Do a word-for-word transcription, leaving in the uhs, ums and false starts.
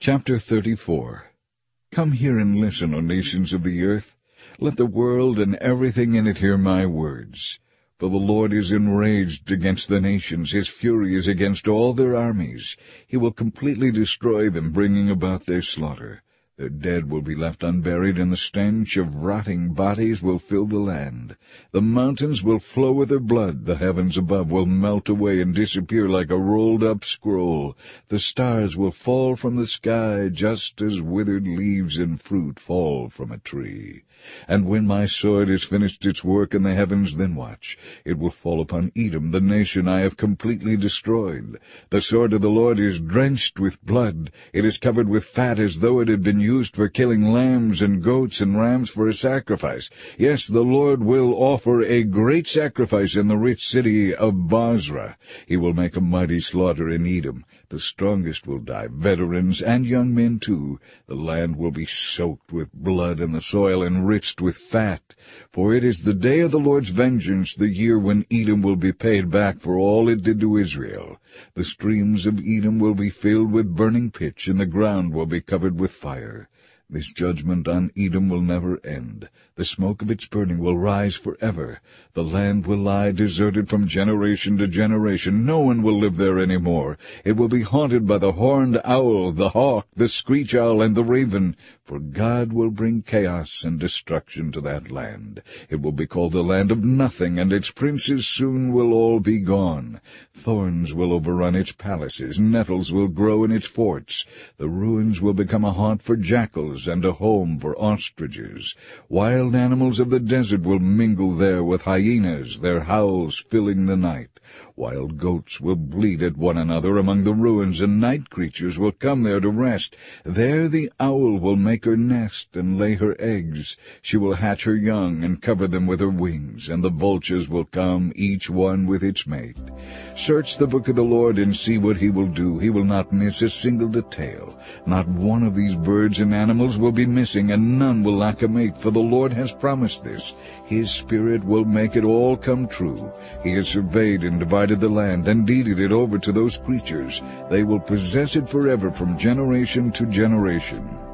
Chapter thirty-four. Come here and listen, O nations of the earth. Let the world and everything in it hear my words. For the Lord is enraged against the nations. His fury is against all their armies. He will completely destroy them, bringing about their slaughter. Their dead will be left unburied, and the stench of rotting bodies will fill the land. The mountains will flow with their blood. The heavens above will melt away and disappear like a rolled-up scroll. The stars will fall from the sky, just as withered leaves and fruit fall from a tree. And when my sword has finished its work in the heavens, then watch. It will fall upon Edom, the nation I have completely destroyed. The sword of the Lord is drenched with blood. It is covered with fat as though it had been used for killing lambs and goats and rams for a sacrifice. Yes, the Lord will offer a great sacrifice in the rich city of Bozrah. He will make a mighty slaughter in Edom. The strongest will die, veterans and young men too. The land will be soaked with blood and the soil enriched with fat. For it is the day of the Lord's vengeance, the year when Edom will be paid back for all it did to Israel. The streams of Edom will be filled with burning pitch, and the ground will be covered with fire. This judgment on Edom will never end. The smoke of its burning will rise forever. The land will lie deserted from generation to generation. No one will live there any more. It will be haunted by the horned owl, the hawk, the screech owl, and the raven. For God will bring chaos and destruction to that land. It will be called the land of nothing, and its princes soon will all be gone. Thorns will overrun its palaces. Nettles will grow in its forts. The ruins will become a haunt for jackals and a home for ostriches. Wild animals of the desert will mingle there with hyenas, their howls filling the night. Wild goats will bleat at one another among the ruins, and night creatures will come there to rest. There the owl will make her nest and lay her eggs. She will hatch her young and cover them with her wings, and the vultures will come, each one with its mate. Search the book of the Lord and see what he will do. He will not miss a single detail. Not one of these birds and animals will be missing, and none will lack a mate, for the Lord has promised this. His Spirit will make it all come true. He has surveyed and divided the land and deeded it over to those creatures. They will possess it forever from generation to generation.